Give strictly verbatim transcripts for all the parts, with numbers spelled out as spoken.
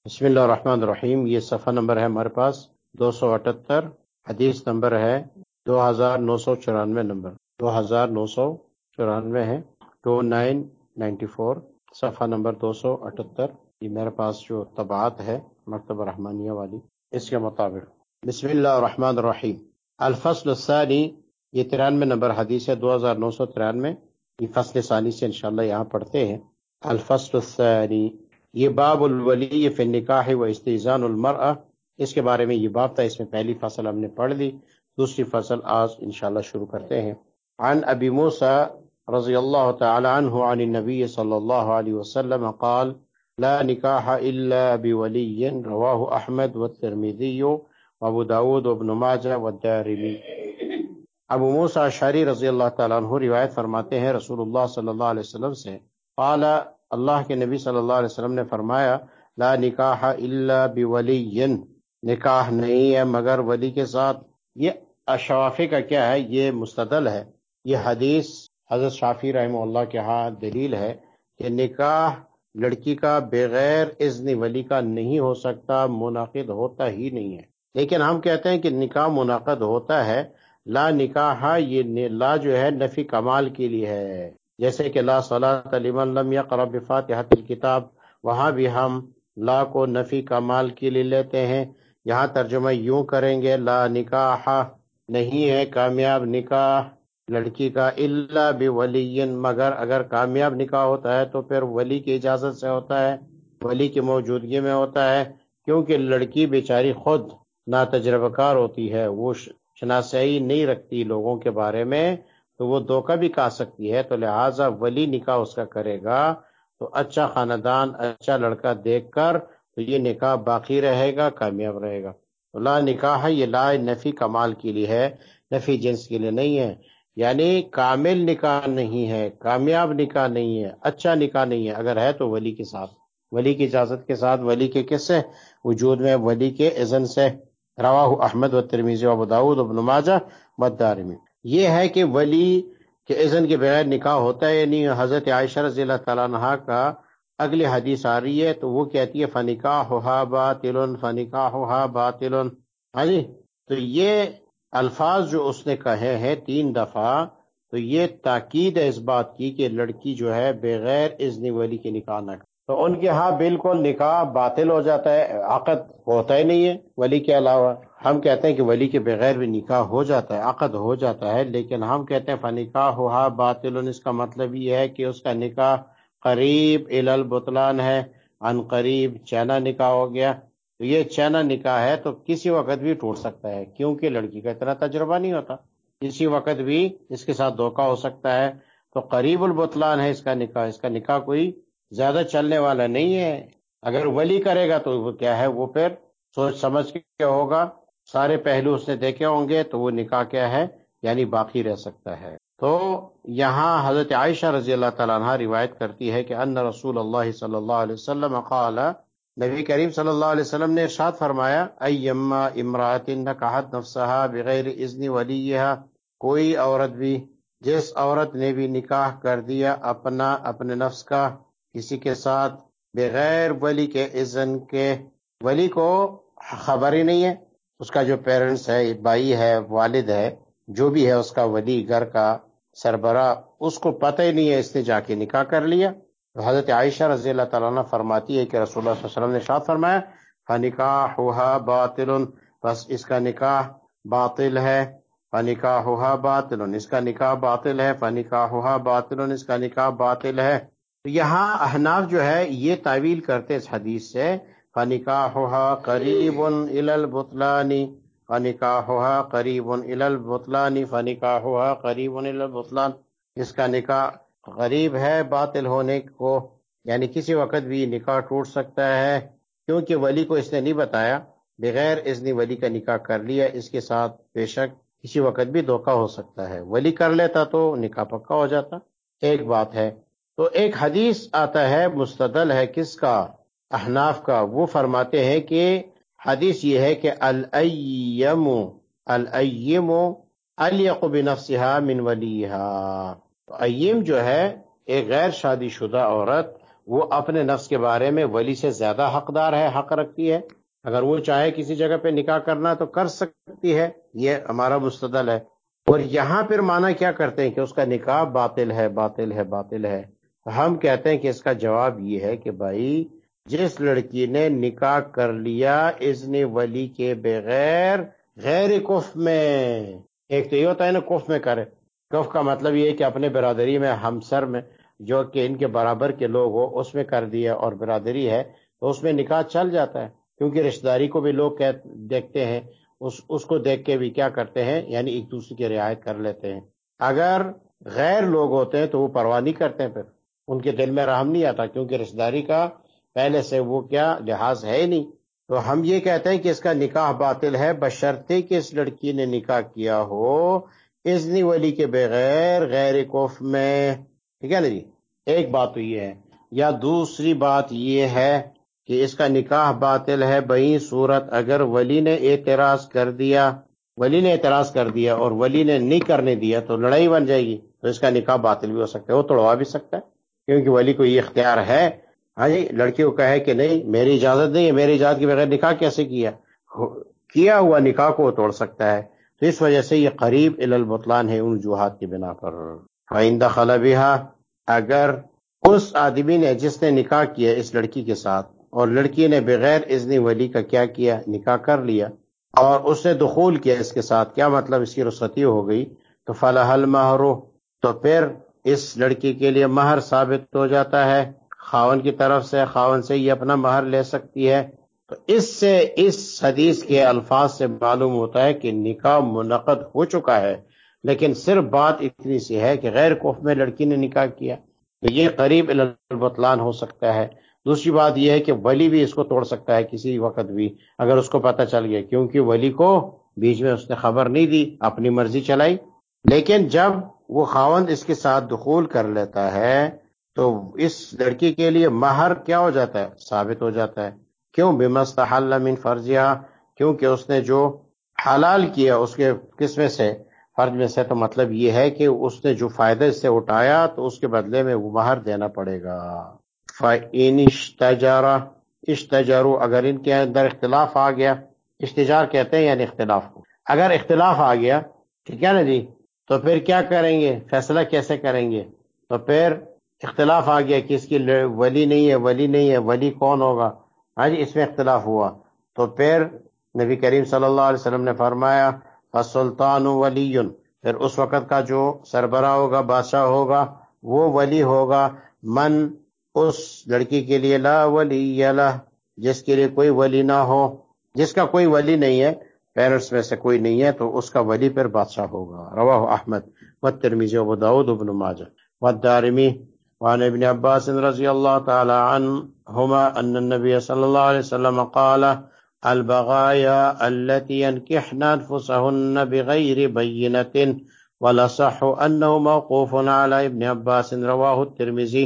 بسم اللہ الرحمن الرحیم۔ یہ صفحہ نمبر ہے ہمارے پاس دو سو اٹھتر، حدیث نمبر ہے دو ہزار نو سو چورانوے، نمبر دو ہزار نو سو چورانوے ہے، ٹو نائن نائنٹی فور، صفحہ نمبر دو سو اٹھتر۔ یہ میرے پاس جو طبعات ہے مکتبہ رحمانیہ والی، اس کے مطابق بسم اللہ الرحمن الرحیم۔ الفصل الثانی، یہ ترانوے نمبر حدیث ہے، دو ہزار نو سو ترانوے۔ یہ فصل ثانی سے انشاءاللہ یہاں پڑھتے ہیں۔ الفصل الثانی، یہ باب الولی فی النکاح و استئذان المرأہ، اس کے بارے میں یہ باب تھا۔ اس میں پہلی فصل ہم نے پڑھ لی، دوسری فصل آج انشاءاللہ شروع کرتے ہیں۔ عن ابی موسیٰ رضی اللہ تعالی عنہ عن النبی صلی اللہ علیہ وسلم قال لا نکاح الا بولی، رواہ احمد والترمذی وابو داود وابن ماجہ والدارمی۔ ابو موسیٰ اشعری رضی اللہ تعالیٰ عنہ روایت فرماتے ہیں رسول اللہ صلی اللہ علیہ وسلم سے، قال، اللہ کے نبی صلی اللہ علیہ وسلم نے فرمایا، لا نکاح الا بولی، نکاح نہیں ہے مگر ولی کے ساتھ۔ یہ شافعی کا کیا ہے؟ یہ مستدل ہے۔ یہ حدیث حضرت شافعی رحمہ اللہ کے ہاں دلیل ہے کہ نکاح لڑکی کا بغیر اذن ولی کا نہیں ہو سکتا، منعقد ہوتا ہی نہیں ہے۔ لیکن ہم کہتے ہیں کہ نکاح منعقد ہوتا ہے۔ لا نکاح، یہ لا جو ہے نفی کمال کے لیے ہے، جیسے کہ لا صلاۃ لمن لم یقرأ بفاتحۃ الکتاب، وہاں بھی ہم لا کو نفی کمال کے لیے لیتے ہیں۔ یہاں ترجمہ یوں کریں گے، لا نکاح، نہیں ہے کامیاب نکاح لڑکی کا، الا بولی، مگر اگر کامیاب نکاح ہوتا ہے تو پھر ولی کی اجازت سے ہوتا ہے، ولی کی موجودگی میں ہوتا ہے، کیونکہ لڑکی بیچاری خود ناتجربہ کار ہوتی ہے، وہ شناسائی نہیں رکھتی لوگوں کے بارے میں، تو وہ دھوکہ بھی کھا سکتی ہے، تو لہٰذا ولی نکاح اس کا کرے گا تو اچھا خاندان، اچھا لڑکا دیکھ کر تو یہ نکاح باقی رہے گا، کامیاب رہے گا۔ تو لا نکاح، یہ لا نفی کمال کے لیے ہے، نفی جنس کے لیے نہیں ہے، یعنی کامل نکاح نہیں ہے، کامیاب نکاح نہیں ہے، اچھا نکاح نہیں ہے، اگر ہے تو ولی کے ساتھ، ولی کی اجازت کے ساتھ، ولی کے کس سے وجود میں؟ ولی کے اذن سے۔ رواہ احمد والترمذی وابو داود وابن ماجہ والدارمی۔ یہ ہے کہ ولی کہ اذن کے بغیر نکاح ہوتا ہے یا نہیں۔ حضرت عائشہ رضی اللہ تعالیٰ عنہ کا اگلی حدیث آ رہی ہے تو وہ کہتی ہے فنکاحھا باطل، فنکاحھا باطل۔ ہاں جی، تو یہ الفاظ جو اس نے کہے ہیں تین دفعہ، تو یہ تاکید ہے اس بات کی کہ لڑکی جو ہے بغیر اذن ولی کے نکاح نہ کرے۔ تو ان کے ہاں بالکل نکاح باطل ہو جاتا ہے، عقد ہوتا ہی نہیں ہے ولی کے علاوہ۔ ہم کہتے ہیں کہ ولی کے بغیر بھی نکاح ہو جاتا ہے، عقد ہو جاتا ہے، لیکن ہم کہتے ہیں فنکاحھا باطل، اس کا مطلب یہ ہے کہ اس کا نکاح قریب الی البطلان ہے، عن قریب چینا نکاح ہو گیا۔ تو یہ چینا نکاح ہے تو کسی وقت بھی ٹوٹ سکتا ہے، کیونکہ لڑکی کا اتنا تجربہ نہیں ہوتا، کسی وقت بھی اس کے ساتھ دھوکہ ہو سکتا ہے۔ تو قریب البطلان ہے اس کا نکاح، اس کا نکاح کوئی زیادہ چلنے والا نہیں ہے۔ اگر ولی کرے گا تو وہ کیا ہے، وہ پھر سوچ سمجھ کے ہوگا، سارے پہلو اس نے دیکھے ہوں گے، تو وہ نکاح کیا ہے، یعنی باقی رہ سکتا ہے۔ تو یہاں حضرت عائشہ رضی اللہ تعالیٰ عنہ روایت کرتی ہے کہ ان رسول اللہ صلی اللہ علیہ وسلم قال، نبی کریم صلی اللہ علیہ وسلم نے ارشاد فرمایا، ایما امرأۃ نکحت نفسها بغیر اذن ولیہا، کوئی عورت بھی، جس عورت نے بھی نکاح کر دیا اپنا اپنے نفس کا کسی کے ساتھ بغیر ولی کے اذن کے، ولی کو خبر ہی نہیں ہے، اس کا جو پیرنٹس ہے، بھائی ہے، والد ہے، جو بھی ہے اس کا ولی، گھر کا سربراہ، اس کو پتہ ہی نہیں ہے، اس نے جا کے نکاح کر لیا۔ تو حضرت عائشہ رضی اللہ تعالیٰ عنہ فرماتی ہے کہ رسول اللہ صلی اللہ علیہ وسلم نے ارشاد فرمایا، فنکاحھا باطل، بس اس کا نکاح باطل ہے، فنکاحھا باطل، اس کا نکاح باطل ہے، فنکاحھا باطل، اس کا نکاح باطل ہے۔ تو یہاں احناف جو ہے یہ تعویل کرتے اس حدیث سے، فنکاحھا قریب الی البطلان، فنکاحھا قریب الی البطلان، فنکاحھا قریب الی البطلان، اس کا نکاح قریب ہے باطل ہونے کو، یعنی کسی وقت بھی نکاح ٹوٹ سکتا ہے، کیونکہ ولی کو اس نے نہیں بتایا، بغیر اذن ولی کا نکاح کر لیا، اس کے ساتھ بے شک کسی وقت بھی دھوکہ ہو سکتا ہے، ولی کر لیتا تو نکاح پکا ہو جاتا۔ ایک بات ہے۔ تو ایک حدیث آتا ہے مستدل ہے کس کا؟ احناف کا۔ وہ فرماتے ہیں کہ حدیث یہ ہے کہ الأیم الأیم الیق بنفسها من ولیہا، تو ایم جو ہے ایک غیر شادی شدہ عورت، وہ اپنے نفس کے بارے میں ولی سے زیادہ حقدار ہے، حق رکھتی ہے. اگر وہ چاہے کسی جگہ پہ نکاح کرنا تو کر سکتی ہے، یہ ہمارا مستدل ہے. اور یہاں پھر معنی کیا کرتے ہیں کہ اس کا نکاح باطل ہے باطل ہے باطل ہے. ہم کہتے ہیں کہ اس کا جواب یہ ہے کہ بھائی جس لڑکی نے نکاح کر لیا اذن ولی کے بغیر غیر کف میں، ایک تو یہ ہوتا ہے نا کف میں کرے، کف کا مطلب یہ ہے کہ اپنے برادری میں ہمسر میں جو کہ ان کے برابر کے لوگ ہو اس میں کر دیا اور برادری ہے تو اس میں نکاح چل جاتا ہے، کیونکہ رشتہ داری کو بھی لوگ دیکھتے ہیں، اس اس کو دیکھ کے بھی کیا کرتے ہیں، یعنی ایک دوسرے کی رعایت کر لیتے ہیں. اگر غیر لوگ ہوتے ہیں تو وہ پرواہ نہیں کرتے ہیں، پھر ان کے دل میں رحم نہیں آتا کیونکہ رشتہ داری کا پہلے سے وہ کیا لحاظ ہے ہی نہیں. تو ہم یہ کہتے ہیں کہ اس کا نکاح باطل ہے بشرطے کہ اس لڑکی نے نکاح کیا ہو اذن ولی کے بغیر غیر کف میں. ٹھیک ہے نا جی، ایک بات تو یہ ہے. یا دوسری بات یہ ہے کہ اس کا نکاح باطل ہے بئی صورت اگر ولی نے اعتراض کر دیا، ولی نے اعتراض کر دیا اور ولی نے نہیں کرنے دیا تو لڑائی بن جائے گی، تو اس کا نکاح باطل بھی ہو سکتا ہے، وہ توڑوا بھی سکتا ہے کیونکہ ولی کو یہ اختیار ہے. ہاں جی، لڑکی کو کہے کہ نہیں میری اجازت نہیں ہے، میری اجازت کے بغیر نکاح کیسے کیا، کیا ہوا نکاح کو توڑ سکتا ہے. تو اس وجہ سے یہ قریب الی البطلان ہے ان وجوہات کی بنا پر. فَإِن دَخَلَ بِهَا، اگر اس آدمی نے جس نے نکاح کیا اس لڑکی کے ساتھ اور لڑکی نے بغیر اذن ولی کا کیا کیا نکاح کر لیا اور اس نے دخول کیا اس کے ساتھ، کیا مطلب اس کی رخصتی ہو گئی، تو فَلَهَا الْمَهْرُ، تو پھر اس لڑکی کے لیے مہر ثابت ہو جاتا ہے خاون کی طرف سے، خاون سے یہ اپنا مہر لے سکتی ہے. تو اس سے اس حدیث کے الفاظ سے معلوم ہوتا ہے کہ نکاح منعقد ہو چکا ہے، لیکن صرف بات اتنی سی ہے کہ غیر کف میں لڑکی نے نکاح کیا تو یہ قریب الی البطلان ہو سکتا ہے. دوسری بات یہ ہے کہ ولی بھی اس کو توڑ سکتا ہے کسی وقت بھی اگر اس کو پتہ چل گیا، کیونکہ ولی کو بیچ میں اس نے خبر نہیں دی، اپنی مرضی چلائی. لیکن جب وہ خاوند اس کے ساتھ دخول کر لیتا ہے تو اس لڑکی کے لیے مہر کیا ہو جاتا ہے، ثابت ہو جاتا ہے. کیوں؟ بما استحل من فرجها، کیونکہ اس نے جو حلال کیا اس کے کس میں سے، فرج میں سے. تو مطلب یہ ہے کہ اس نے جو فائدہ اس سے اٹھایا تو اس کے بدلے میں وہ مہر دینا پڑے گا. فَإِنِ اشْتَجَرَ، اشتجروا، اگر ان کے اندر اختلاف آ گیا، اشتجار کہتے ہیں یعنی اختلاف کو، اگر اختلاف آ گیا، ٹھیک ہے نا جی، تو پھر کیا کریں گے، فیصلہ کیسے کریں گے. تو پھر اختلاف آ گیا کہ اس کی ولی نہیں ہے، ولی نہیں ہے، ولی کون ہوگا، ہاں جی، اس میں اختلاف ہوا. تو پھر نبی کریم صلی اللہ علیہ وسلم نے فرمایا فَالسُّلْطَانُ وَلِيٌّ، پھر اس وقت کا جو سربراہ ہوگا، بادشاہ ہوگا، وہ ولی ہوگا من، اس لڑکی کے لیے لا ولی لہ، جس کے لیے کوئی ولی نہ ہو، جس کا کوئی ولی نہیں ہے، پیرنٹس میں سے کوئی نہیں ہے تو اس کا ولی پھر بادشاہ ہوگا. رواہ احمد والترمذی وابو داؤد وابن ماجہ والدارمی وعن ابن عباس رضی اللہ تعالی عنہما ان النبی صلی اللہ علیہ وسلم قال البغایا التي ينكحن انفسهن بغیر بینة والاصح انه موقوف علی ابن عباس رواہ الترمذی.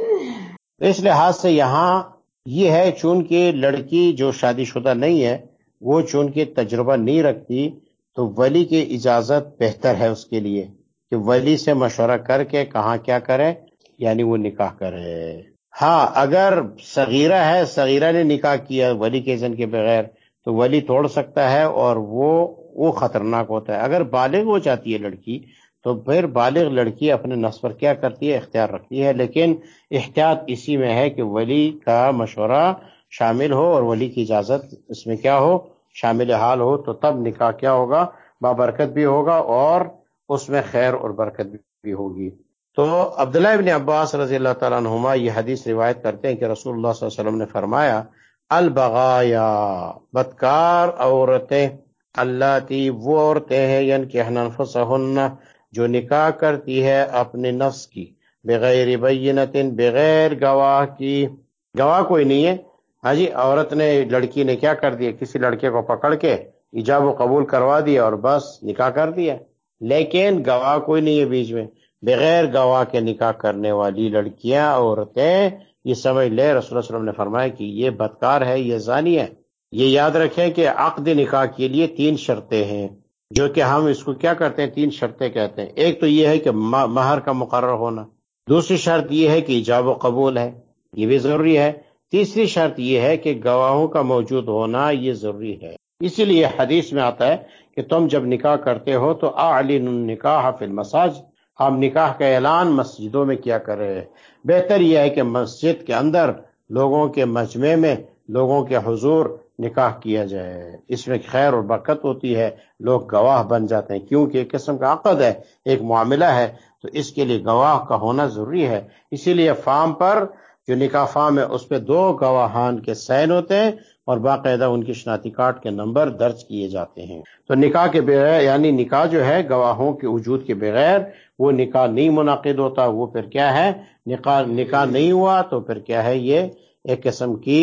اس لحاظ سے یہاں یہ ہے چونکہ لڑکی جو شادی شدہ نہیں ہے وہ چونکہ تجربہ نہیں رکھتی تو ولی کی اجازت بہتر ہے اس کے لیے کہ ولی سے مشورہ کر کے کہاں کیا کرے، یعنی وہ نکاح کرے. ہاں اگر صغیرہ ہے، صغیرہ نے نکاح کیا ولی کے اذن کے بغیر تو ولی توڑ سکتا ہے اور وہ وہ خطرناک ہوتا ہے. اگر بالغ ہو جاتی ہے لڑکی تو پھر بالغ لڑکی اپنے نفس پر کیا کرتی ہے، اختیار رکھتی ہے، لیکن احتیاط اسی میں ہے کہ ولی کا مشورہ شامل ہو اور ولی کی اجازت اس میں کیا ہو، شامل حال ہو، تو تب نکاح کیا ہوگا، بابرکت بھی ہوگا اور اس میں خیر اور برکت بھی ہوگی. تو عبداللہ ابن عباس رضی اللہ تعالیٰ عنہما یہ حدیث روایت کرتے ہیں کہ رسول اللہ صلی اللہ علیہ وسلم نے فرمایا البغایا، بدکار عورتیں، اللاتی، وہ عورتیں ہیں ینکحن انفسہن، جو نکاح کرتی ہے اپنے نفس کی، بغیر بینۃ، بغیر گواہ کی، گواہ کوئی نہیں ہے. ہاں جی، عورت نے، لڑکی نے کیا کر دیا، کسی لڑکے کو پکڑ کے ایجاب و قبول کروا دیا اور بس نکاح کر دیا، لیکن گواہ کوئی نہیں ہے بیچ میں. بغیر گواہ کے نکاح کرنے والی لڑکیاں، عورتیں، یہ سمجھ لے رسول اللہ صلی اللہ علیہ وسلم نے فرمایا کہ یہ بدکار ہے، یہ زانی ہے. یہ یاد رکھیں کہ عقد نکاح کے لیے تین شرطیں ہیں جو کہ ہم اس کو کیا کرتے ہیں، تین شرطیں کہتے ہیں. ایک تو یہ ہے کہ مہر کا مقرر ہونا، دوسری شرط یہ ہے کہ ایجاب و قبول ہے، یہ بھی ضروری ہے۔ تیسری شرط یہ ہے کہ گواہوں کا موجود ہونا یہ ضروری ہے، اسی لیے حدیث میں آتا ہے کہ تم جب نکاح کرتے ہو تو اعلنوا النکاح فی المساجد، آپ نکاح کا اعلان مسجدوں میں کیا کرے۔ بہتر یہ ہے کہ مسجد کے اندر لوگوں کے مجمع میں لوگوں کے حضور نکاح کیا جائے، اس میں خیر اور برکت ہوتی ہے، لوگ گواہ بن جاتے ہیں، کیونکہ ایک قسم کا عقد ہے، ایک معاملہ ہے، تو اس کے لیے گواہ کا ہونا ضروری ہے۔ اسی لیے فارم پر جو نکاح فارم ہے اس پہ دو گواہان کے سائن ہوتے ہیں اور باقاعدہ ان کی شناختی کارڈ کے نمبر درج کیے جاتے ہیں۔ تو نکاح کے بغیر یعنی نکاح جو ہے گواہوں کے وجود کے بغیر وہ نکاح نہیں منعقد ہوتا، وہ پھر کیا ہے، نکاح نکاح نہیں ہوا تو پھر کیا ہے، یہ ایک قسم کی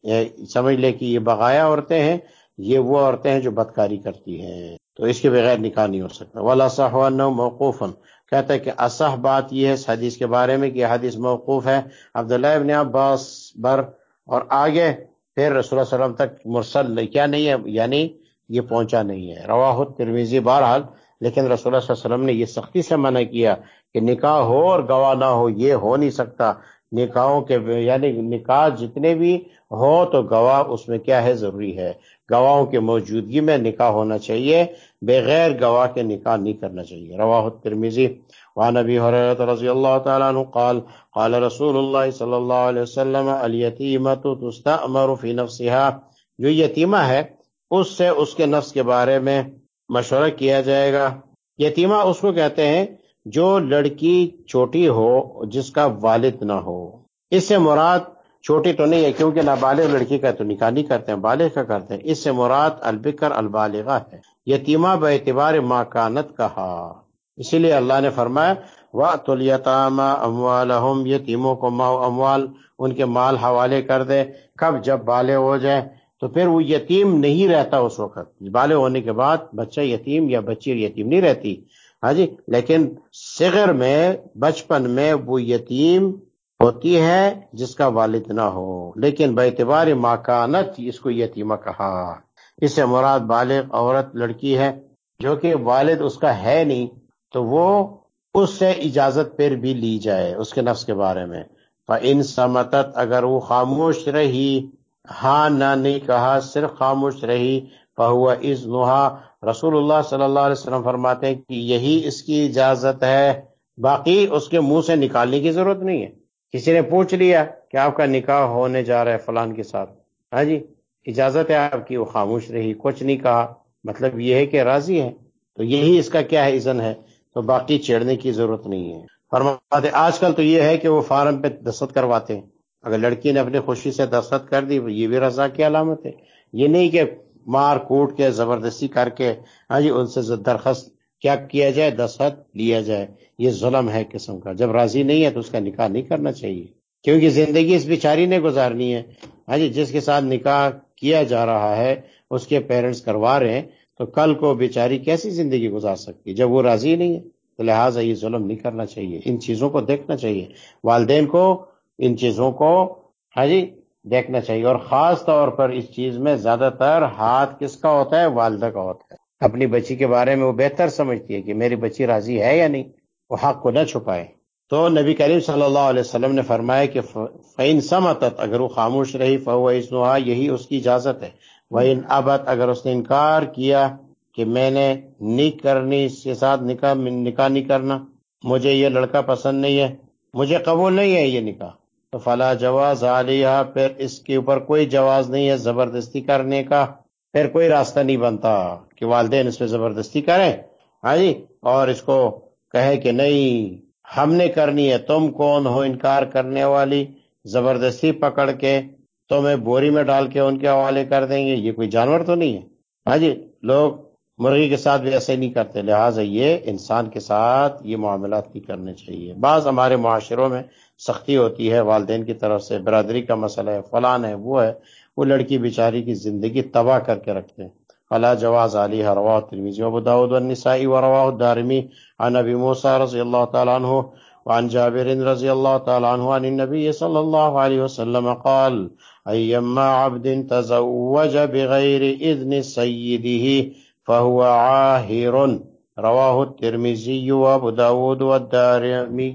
سمجھ لے کہ یہ بغایا عورتیں ہیں، یہ وہ عورتیں ہیں جو بدکاری کرتی ہیں، تو اس کے بغیر نکاح نہیں ہو سکتا۔ وَالْأَصَحُّ أَنَّهُ مَوْقُوفٌ، کہتا ہے کہ اصح بات یہ ہے اس حدیث کے بارے میں کہ یہ حدیث موقوف ہے عبداللہ ابن عباس بر، اور آگے پھر رسول اللہ صلی اللہ علیہ وسلم تک مرسل کیا نہیں ہے، یعنی یہ پہنچا نہیں ہے۔ رواہ الترمذی، بہرحال لیکن رسول اللہ صلی اللہ علیہ وسلم نے یہ سختی سے منع کیا کہ نکاح ہو اور گواہ نہ ہو، یہ ہو نہیں سکتا۔ نکاحوں کے یعنی نکاح جتنے بھی ہو تو گواہ اس میں کیا ہے، ضروری ہے، گواہوں کے موجودگی میں نکاح ہونا چاہیے، بغیر گواہ کے نکاح نہیں کرنا چاہیے۔ رواہ الترمذی وعن ابی ہریرہ رضی اللہ تعالی عنہ قال قال رسول اللہ صلی اللہ علیہ وسلم الیتیمۃ تستأمر فی نفسها، جو یتیمہ ہے اس سے اس کے نفس کے بارے میں مشورہ کیا جائے گا۔ یتیمہ اس کو کہتے ہیں جو لڑکی چھوٹی ہو جس کا والد نہ ہو، اس سے مراد چھوٹی تو نہیں ہے کیونکہ نابالغ لڑکی کا تو نکاح نہیں کرتے ہیں، بالغ کا کرتے ہیں، اس سے مراد البکر البالغہ ہے۔ یتیمہ بے اعتبار ما کانت کہا، اسی لیے اللہ نے فرمایا وَأْتُوا الْيَتَامَىٰ أَمْوَالَهُمْ، یتیموں کو ماء اموال ان کے مال حوالے کر دے، کب، جب بالغ ہو جائے، تو پھر وہ یتیم نہیں رہتا اس وقت، بالغ ہونے کے بعد بچہ یتیم یا بچی یتیم نہیں رہتی، ہاں جی، لیکن صغر میں بچپن میں وہ یتیم ہوتی ہے جس کا والد نہ ہو، لیکن بے اعتبار ما کانت اس کو یتیمہ کہا۔ اس سے مراد بالغ عورت لڑکی ہے جو کہ والد اس کا ہے نہیں، تو وہ اس سے اجازت پھر بھی لی جائے اس کے نفس کے بارے میں۔ فَإِن سَمَتَتْ، اگر وہ خاموش رہی، ہاں نہ نہیں کہا، صرف خاموش رہی، فَهُوَ إِذْنُهَا، رسول اللہ صلی اللہ علیہ وسلم فرماتے ہیں کہ یہی اس کی اجازت ہے، باقی اس کے منہ سے نکالنے کی ضرورت نہیں ہے۔ کسی نے پوچھ لیا کہ آپ کا نکاح ہونے جا رہا ہے فلان کے ساتھ، ہاں جی، اجازت ہے آپ کی، وہ خاموش رہی، کچھ نہیں کہا، مطلب یہ ہے کہ راضی ہے، تو یہی اس کا کیا ہے، اذن ہے، تو باقی چھیڑنے کی ضرورت نہیں ہے۔ فرماتے آج کل تو یہ ہے کہ وہ فارم پہ دستخط کرواتے ہیں، اگر لڑکی نے اپنی خوشی سے دستخط کر دی یہ بھی رضا کی علامت ہے، یہ نہیں کہ مار کوٹ کے زبردستی کر کے ہاں جی ان سے درخواست کیا کیا جائے، دستخط لیا جائے، یہ ظلم ہے قسم کا۔ جب راضی نہیں ہے تو اس کا نکاح نہیں کرنا چاہیے، کیونکہ زندگی اس بیچاری نے گزارنی ہے، ہاں جی، جس کے ساتھ نکاح کیا جا رہا ہے اس کے پیرنٹس کروا رہے ہیں، تو کل کو بیچاری کیسی زندگی گزار سکتی جب وہ راضی نہیں ہے، تو لہٰذا یہ ظلم نہیں کرنا چاہیے، ان چیزوں کو دیکھنا چاہیے، والدین کو ان چیزوں کو ہاں جی دیکھنا چاہیے، اور خاص طور پر اس چیز میں زیادہ تر ہاتھ کس کا ہوتا ہے، والدہ کا ہوتا ہے۔ اپنی بچی کے بارے میں وہ بہتر سمجھتی ہے کہ میری بچی راضی ہے یا نہیں، وہ حق کو نہ چھپائے۔ تو نبی کریم صلی اللہ علیہ وسلم نے فرمایا کہ فَإِن سَمَتَتْ، اگر وہ خاموش رہی، فَهُوَ إِذْنُهَا، یہی اس کی اجازت ہے، وَإِنْ أَبَتْ، اگر اس نے انکار کیا کہ میں نے نہیں کرنی، اس کے ساتھ نکاح نکاح نہیں کرنا، مجھے یہ لڑکا پسند نہیں ہے، مجھے قبول نہیں ہے یہ نکاح، تو فلا جواز علیہا، پھر اس کے اوپر کوئی جواز نہیں ہے زبردستی کرنے کا، پھر کوئی راستہ نہیں بنتا کہ والدین اس پہ زبردستی کریں، ہاں جی، اور اس کو کہے کہ نہیں ہم نے کرنی ہے، تم کون ہو انکار کرنے والی، زبردستی پکڑ کے تمہیں بوری میں ڈال کے ان کے حوالے کر دیں گے، یہ کوئی جانور تو نہیں ہے، ہاں جی، لوگ مرغی کے ساتھ بھی ایسے نہیں کرتے، لہٰذا یہ انسان کے ساتھ یہ معاملات نہیں کرنے چاہیے۔ بعض ہمارے معاشروں میں سختی ہوتی ہے والدین کی طرف سے، برادری کا مسئلہ ہے، فلان ہے، وہ ہے، وہ لڑکی بیچاری کی زندگی تباہ کر کے رکھتے ہیں۔ فلا جواز علیہ، رواہ الترمذی وابو داود والنسائی ورواہ الدارمی عن ابی موسیٰ رضی اللہ تعالی عنہ وعن جابر رضی اللہ تعالی عنہ عن النبی صلی اللہ علیہ وسلم قال ایما عبد تزوج بغیر اذن سیدہ فهو عاہر، رواہ الترمذی وابو داود والدارمی۔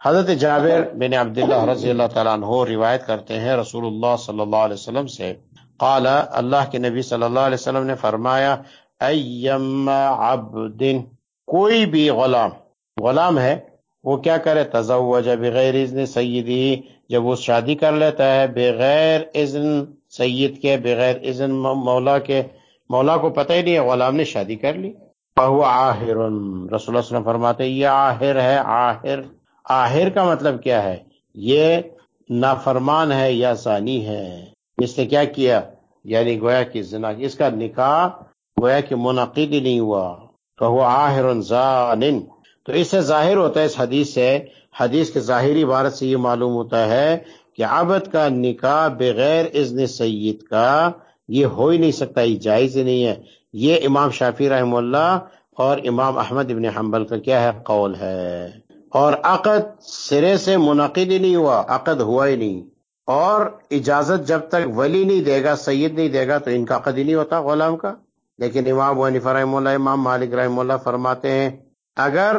حضرت جابر بن عبداللہ رضی اللہ تعالیٰ عنہ روایت کرتے ہیں رسول اللہ صلی اللہ علیہ وسلم سے، قال، اللہ کے نبی صلی اللہ علیہ وسلم نے فرمایا، ایما عبد، کوئی بھی غلام غلام ہے وہ کیا کرے، تزوج بغیر اذن سیدی، جب وہ شادی کر لیتا ہے بغیر اذن سید کے، بغیر اذن مولا کے، مولا کو پتہ ہی نہیں ہے، غلام نے شادی کر لی، فہو عاہر، رسول اللہ صلی اللہ علیہ وسلم فرماتے ہیں یہ عاہر ہے۔ عاہر عاہر کا مطلب کیا ہے؟ یہ نافرمان ہے یا زانی ہے، اس نے کیا کیا، یعنی گویا کہ زنا، اس کا نکاح گویا کہ منعقد ہی نہیں ہوا، فہو عاہر زان۔ تو اس سے ظاہر ہوتا ہے، اس حدیث سے، حدیث کے ظاہری عبارت سے یہ معلوم ہوتا ہے کہ عبد کا نکاح بغیر اذن سید کا یہ ہو ہی نہیں سکتا، یہ جائز ہی نہیں ہے۔ یہ امام شافعی رحمہ اللہ اور امام احمد ابن حنبل کا کیا ہے، قول ہے۔ اور عقد سرے سے منعقد ہی نہیں ہوا، عقد ہوا ہی نہیں، اور اجازت جب تک ولی نہیں دے گا، سید نہیں دے گا، تو ان کا عقد ہی نہیں ہوتا غلام کا۔ لیکن امام ابو حنیفہ رحمہ اللہ، امام مالک رحمہ اللہ فرماتے ہیں اگر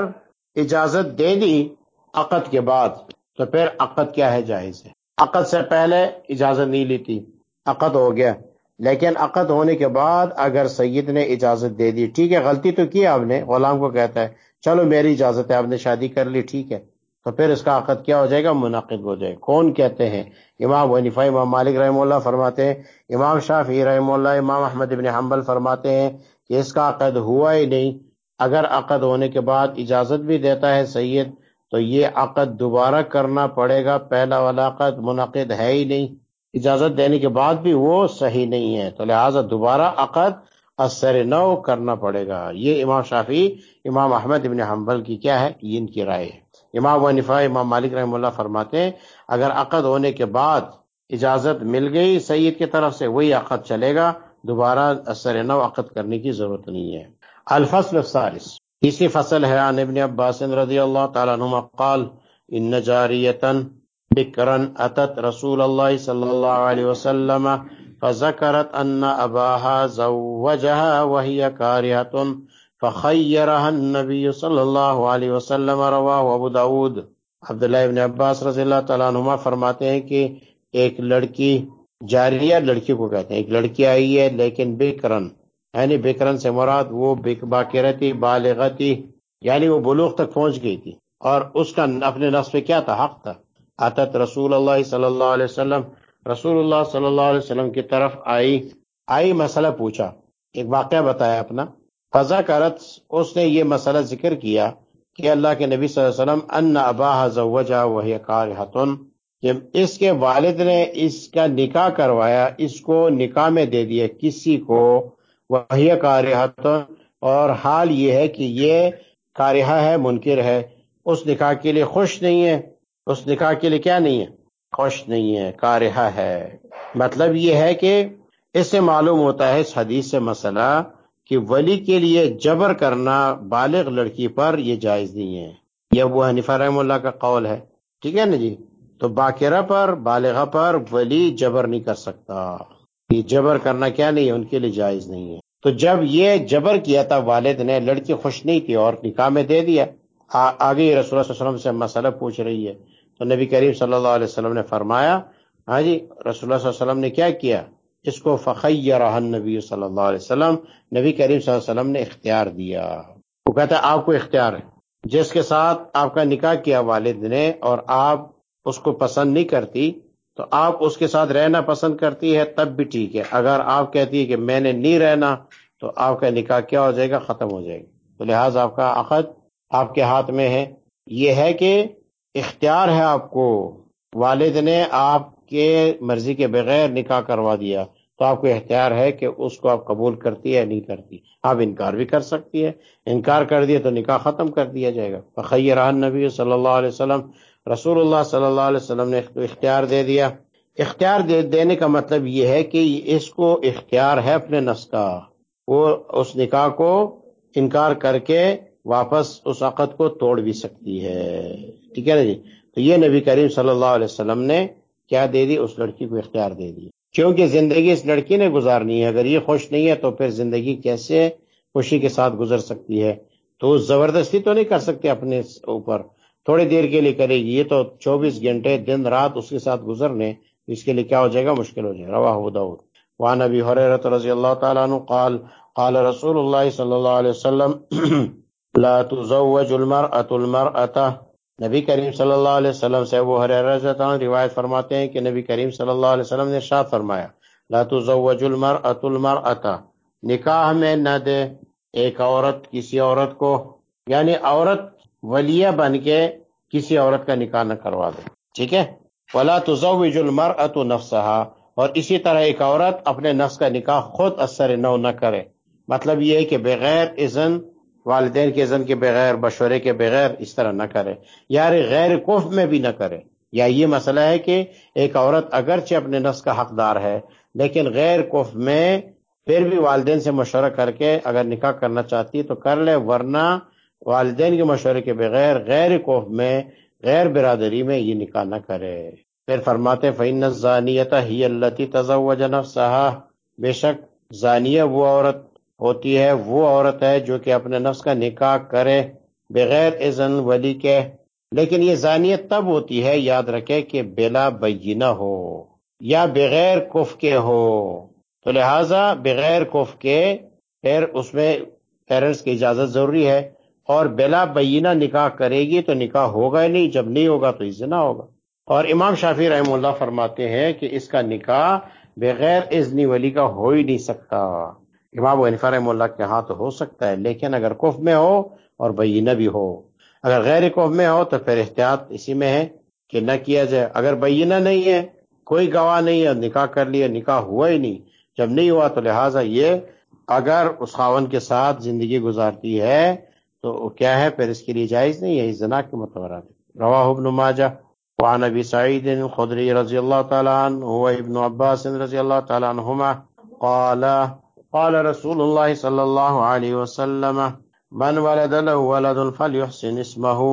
اجازت دے دی عقد کے بعد تو پھر عقد کیا ہے، جائز ہے۔ عقد سے پہلے اجازت نہیں لیتی، عقد ہو گیا، لیکن عقد ہونے کے بعد اگر سید نے اجازت دے دی، ٹھیک ہے غلطی تو کی آپ نے، غلام کو کہتا ہے چلو میری اجازت ہے، آپ نے شادی کر لی، ٹھیک ہے، تو پھر اس کا عقد کیا ہو جائے گا، منعقد ہو جائے گا۔ کون کہتے ہیں؟ امام ابو حنیفہ، امام مالک رحمہ اللہ فرماتے ہیں، امام شافعی رحمہ اللہ، امام احمد ابن حنبل فرماتے ہیں کہ اس کا عقد ہوا ہی نہیں۔ اگر عقد ہونے کے بعد اجازت بھی دیتا ہے سید تو یہ عقد دوبارہ کرنا پڑے گا، پہلا والا عقد منعقد ہے ہی نہیں، اجازت دینے کے بعد بھی وہ صحیح نہیں ہے، تو لہٰذا دوبارہ عقد اثر نو کرنا پڑے گا۔ یہ امام شافعی، امام احمد ابن حنبل کی کیا ہے، یہ ان کی رائے ہے۔ امام ابو حنیفہ، امام مالک رحمہ اللہ فرماتے ہیں اگر عقد ہونے کے بعد اجازت مل گئی سید کی طرف سے، وہی عقد چلے گا، دوبارہ اثر نو عقد کرنے کی ضرورت نہیں ہے۔ الفصل الثالث، تیسری فصل ہے، عن ابن عباس رضی اللہ تعالی عنہما قال، ان جاریتا بکرا اتت رسول اللہ صلی اللہ علیہ وسلم فذکرت ان اباها زوجها وهي کارہۃ فخیرها النبی صلی اللہ علیہ وسلم، رواہ ابو داود۔ عبداللہ ابن عباس رضی اللہ تعالیٰ عنہما فرماتے ہیں کہ ایک لڑکی، جاریہ لڑکی کو کہتے ہیں، ایک لڑکی آئی ہے لیکن بکرن، یعنی بکرن سے مراد وہ باکرہ تھی، بالغہ تھی، یعنی وہ بلوغ تک پہنچ گئی تھی، اور اس کا اپنے نفس پہ کیا تھا، حق تھا۔ اتت رسول اللہ صلی اللہ علیہ وسلم، رسول اللہ صلی اللہ علیہ وسلم کی طرف آئی آئی مسئلہ پوچھا، ایک واقعہ بتایا اپنا، فضا کرت، اس نے یہ مسئلہ ذکر کیا کہ اللہ کے نبی صلی اللہ علیہ وسلم ان اباها زوجها وهي کارہۃ، جب اس کے والد نے اس کا نکاح کروایا، اس کو نکاح میں دے دیا کسی کو، وہی کارہۃ، اور حال یہ ہے کہ یہ کارہہ ہے، منکر ہے، اس نکاح کے لیے خوش نہیں ہے، اس نکاح کے لیے کیا نہیں ہے، خوش نہیں ہے، کارہہ ہے۔ مطلب یہ ہے کہ اس سے معلوم ہوتا ہے اس حدیث سے مسئلہ کہ ولی کے لیے جبر کرنا بالغ لڑکی پر یہ جائز نہیں ہے، یہ ابو حنیفہ رحمہ اللہ کا قول ہے، ٹھیک ہے نا جی۔ تو باکرہ پر، بالغہ پر ولی جبر نہیں کر سکتا، یہ جبر کرنا کیا نہیں ہے، ان کے لیے جائز نہیں ہے۔ تو جب یہ جبر کیا تھا والد نے، لڑکی خوش نہیں تھی اور نکاح میں دے دیا، آگے رسول اللہ صلی اللہ علیہ وسلم سے مسئلہ پوچھ رہی ہے، تو نبی کریم صلی اللہ علیہ وسلم نے فرمایا، ہاں جی، رسول اللہ صلی اللہ علیہ وسلم نے کیا کیا، اس کو فخیرہ النبی صلی اللہ علیہ وسلم، نبی کریم صلی اللہ علیہ وسلم نے اختیار دیا۔ وہ کہتا ہے آپ کو اختیار ہے، جس کے ساتھ آپ کا نکاح کیا والد نے اور آپ اس کو پسند نہیں کرتی، تو آپ اس کے ساتھ رہنا پسند کرتی ہے تب بھی ٹھیک ہے، اگر آپ کہتی ہے کہ میں نے نہیں رہنا تو آپ کا نکاح کیا ہو جائے گا، ختم ہو جائے گا۔ تو لہٰذا آپ کا عقد آپ کے ہاتھ میں ہے، یہ ہے کہ اختیار ہے آپ کو، والد نے آپ کے مرضی کے بغیر نکاح کروا دیا تو آپ کو اختیار ہے کہ اس کو آپ قبول کرتی ہے نہیں کرتی، آپ انکار بھی کر سکتی ہے، انکار کر دیا تو نکاح ختم کر دیا جائے گا۔ فخیرہ النبی صلی اللہ علیہ وسلم، رسول اللہ صلی اللہ علیہ وسلم نے اختیار دے دیا۔ اختیار دے دینے کا مطلب یہ ہے کہ اس کو اختیار ہے اپنے نفس کا، وہ اس نکاح کو انکار کر کے واپس اس عقد کو توڑ بھی سکتی ہے، ٹھیک ہے نا جی۔ تو یہ نبی کریم صلی اللہ علیہ وسلم نے کیا دے دی، اس لڑکی کو اختیار دے دی، کیونکہ زندگی اس لڑکی نے گزارنی ہے، اگر یہ خوش نہیں ہے تو پھر زندگی کیسے خوشی کے ساتھ گزر سکتی ہے، تو زبردستی تو نہیں کر سکتے اپنے اوپر، تھوڑی دیر کے لیے کرے گی، یہ تو چوبیس گھنٹے دن رات اس کے ساتھ گزرنے، اس کے لیے کیا ہو جائے گا؟ مشکل ہو جائے گا۔ رواہ ابو داؤد۔ وعن ابی ہریرہ رضی اللہ تعالیٰ عنہ قال قال رسول اللہ صلی اللہ علیہ وسلم لا تزوج المرأة المرأة، نبی کریم صلی اللہ علیہ وسلم سے ابو ہریرہ رضی اللہ عنہ روایت فرماتے ہیں کہ نبی کریم صلی اللہ علیہ وسلم نے ارشاد فرمایا لا تزوج المرأة المرأة، نکاح میں نہ دے ایک عورت کسی عورت کو، یعنی عورت ولیہ بن کے کسی عورت کا نکاح نہ کروا دے، ٹھیک ہے؟ ولا تزوج المرأة نفسها، اور اسی طرح ایک عورت اپنے نفس کا نکاح خود اثر نو نہ کرے، مطلب یہ ہے کہ بغیر اذن، والدین کے اذن کے بغیر، مشورے کے بغیر اس طرح نہ کرے، یار غیر کفر میں بھی نہ کرے۔ یا یہ مسئلہ ہے کہ ایک عورت اگرچہ اپنے نفس کا حقدار ہے لیکن غیر کفر میں پھر بھی والدین سے مشورہ کر کے اگر نکاح کرنا چاہتی ہے تو کر لے، ورنہ والدین کے مشورے کے بغیر غیر کفر میں، غیر برادری میں یہ نکاح نہ کرے۔ پھر فرماتے فإن الزانیۃ ہی التی تزوج نفسها، بے شک زانیہ وہ عورت ہوتی ہے، وہ عورت ہے جو کہ اپنے نفس کا نکاح کرے بغیر اذن ولی کے، لیکن یہ زانیت تب ہوتی ہے، یاد رکھے، کہ بلا بینہ ہو یا بغیر کفر کے ہو، تو لہٰذا بغیر کفر کے پھر اس میں پیرنٹس کی اجازت ضروری ہے، اور بلا بینہ نکاح کرے گی تو نکاح ہوگا ہی نہیں، جب نہیں ہوگا تو زنا ہوگا۔ اور امام شافعی رحمہ اللہ فرماتے ہیں کہ اس کا نکاح بغیر اذن ولی کا ہو ہی نہیں سکتا۔ امام ابو حنیفہ رحمہ اللہ کے ہاں تو ہو سکتا ہے، لیکن اگر کفر میں ہو اور بینہ بھی ہو، اگر غیر کفر میں ہو تو پھر احتیاط اسی میں ہے کہ نہ کیا جائے۔ اگر بینہ نہیں ہے، کوئی گواہ نہیں ہے، نکاح کر لیا، نکاح ہوا ہی نہیں، جب نہیں ہوا تو لہٰذا یہ اگر اس خاوند کے ساتھ زندگی گزارتی ہے تو کیا ہے، پھر اس کے لیے جائز نہیں ہے، زنا کے متورات۔ رواہ ابن ماجہ وعن ابی سعید الخدری رضی اللہ تعالیٰ عنہ وابن عباس رضی اللہ تعالیٰ عنہما قال قال رسول اللہ صلی اللہ علیہ وسلم من ولد له ولد فليحسن اسمه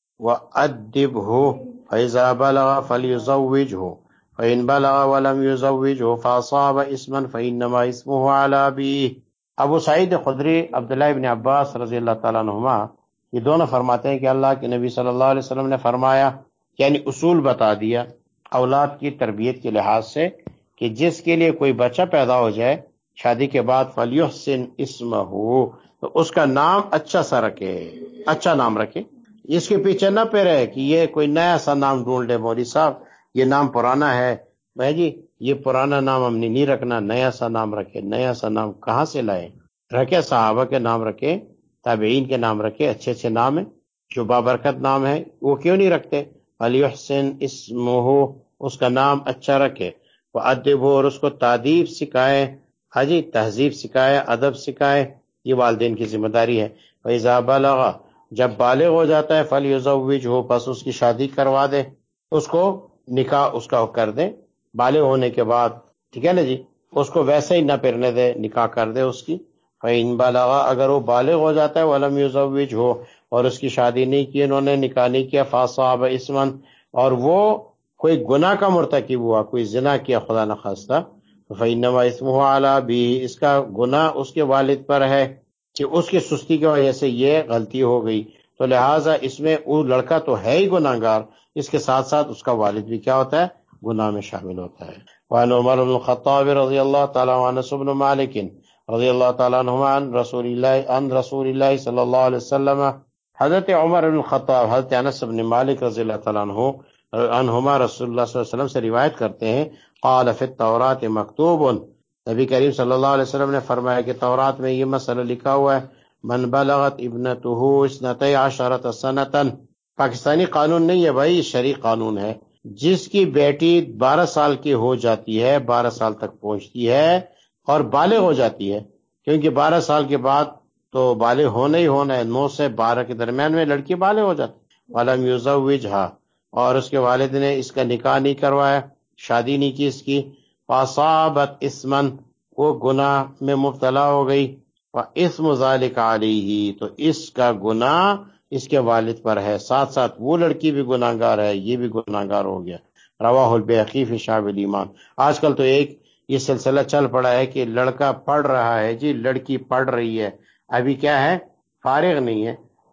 وأدبه فإذا بلغ فليزوجه فإن بلغ ولم يزوجه فأصاب اسما فإنما اسمه على أبيه۔ ابو سعید خدری عبداللہ ابن عباس رضی اللہ تعالیٰ عنہما یہ دونوں فرماتے ہیں کہ اللہ کے نبی صلی اللہ علیہ وسلم نے فرمایا، یعنی اصول بتا دیا اولاد کی تربیت کے لحاظ سے، کہ جس کے لیے کوئی بچہ پیدا ہو جائے شادی کے بعد فلیحسن اسمہ، تو اس کا نام اچھا سا رکھے، اچھا نام رکھے، اس کے پیچھے نہ پھرے کہ یہ کوئی نیا سا نام ڈھونڈ لے، مولوی صاحب یہ نام پرانا ہے، بھائی جی یہ پرانا نام ہم نے نہیں رکھنا، نیا سا نام رکھے۔ نیا سا نام کہاں سے لائے؟ رکھے صحابہ کے نام رکھے، تابعین کے نام رکھے، اچھے اچھے نام ہیں جو بابرکت نام ہے، وہ کیوں نہیں رکھتے؟ فلیحسن اسمہ، اس کا نام اچھا رکھے، وَأَدِّبْهُ، اور اس کو تادیب سکھائے، ہاں جی تہذیب سکھائے، ادب سکھائے، یہ والدین کی ذمہ داری ہے۔ فَإِذَا بَلَغَ، جب بالغ ہو جاتا ہے، فَلْيُزَوِّجْهُ، پس اس کی شادی کروا دے، اس کو نکاح اس کا کر دے بالغ ہونے کے بعد، ٹھیک ہے نا جی، اس کو ویسے ہی نہ پھرنے دے، نکاح کر دے اس کی۔ فَإِن بَلَغَ، اگر وہ بالغ ہو جاتا ہے، وَلَمْ يُزَوِّجْهُ، اور اس کی شادی نہیں کی، انہوں نے نکاح نہیں کیا، فَأَصَابَ اسْمًا، اور وہ کوئی گناہ کا مرتکب ہوا، کوئی زنا کیا خدا نخواستہ، فَإِنَّمَا اسْمُهُ عَلَىٰ أَبِيهِ، اس کا گناہ اس کے والد پر ہے کہ اس کی سستی کی وجہ سے یہ غلطی ہو گئی، تو لہٰذا اس میں وہ لڑکا تو ہے ہی گناہ گار، اس کے ساتھ ساتھ اس کا والد بھی کیا ہوتا ہے؟ گناہ میں شامل ہوتا ہے۔ وعن عمر بن الخطاب رضی اللہ تعالیٰ عنہ بن مالک رضی اللہ تعالیٰ عنہما عن رسول اللہ عن رسول اللہ صلی اللہ علیہ وسلم، حضرت عمر بن الخطاب حضرت انس بن مالک رضی اللہ تعالیٰ عنہ عنہما رسول اللہ صلی اللہ علیہ وسلم سے روایت کرتے ہیں، قال فی التورات مکتوب، نبی کریم صلی اللہ علیہ وسلم نے فرمایا کہ تورات میں یہ مسئلہ لکھا ہوا ہے، من بلغت ابنتہ اثنتی عشرۃ سنۃ، پاکستانی قانون نہیں ہے بھائی، شرعی قانون ہے، جس کی بیٹی بارہ سال کی ہو جاتی ہے، بارہ سال تک پہنچتی ہے اور بالغ ہو جاتی ہے، کیونکہ بارہ سال کے بعد تو بالغ ہونا ہی ہونا ہے، نو سے بارہ کے درمیان میں لڑکی بالغ ہو جاتی ہے۔ وَلَمْ يُزَوِّجْهَا، اور اس کے والد نے اس کا نکاح نہیں کروایا، شادی نہیں کی اس کی، فَأَصَابَتْ اسْمًا، وہ گناہ میں مبتلا ہو گئی، وَإِثْمُ ذَلِكَ عَلَيْهِ، تو اس کا گناہ اس کے والد پر ہے، ساتھ ساتھ وہ لڑکی بھی گناہ گار ہے، یہ بھی گناہ گار ہو گیا۔ رواہ البیہقی فی شعب الایمان۔ آج کل تو ایک یہ سلسلہ چل پڑا ہے کہ لڑکا پڑھ رہا ہے جی، لڑکی پڑھ رہی ہے، ابھی کیا ہے؟ فارغ نہیں ہے،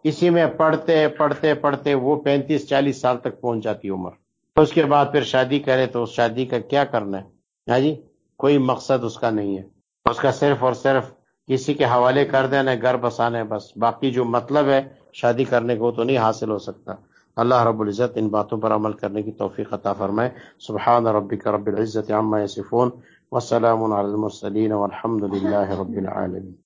اسی میں پڑھتے پڑھتے پڑھتے وہ پینتیس چالیس سال تک پہنچ جاتی عمر. اس کے بعد پھر شادی کرے تو اس شادی کا کیا کرنا ہے؟ ہاں جی، کوئی مقصد اس کا نہیں ہے. اس کا صرف اور صرف کسی کے حوالے کر دینا، گھر بسانا ہے بس. باقی جو مطلب ہے شادی کرنے کو تو نہیں حاصل ہو سکتا. اللہ رب العزت ان باتوں پر عمل کرنے کی توفیق عطا فرمائے. سبحان ربک رب العزت عما یصفون، والسلام علی المرسلین، والحمد للہ رب العالمین.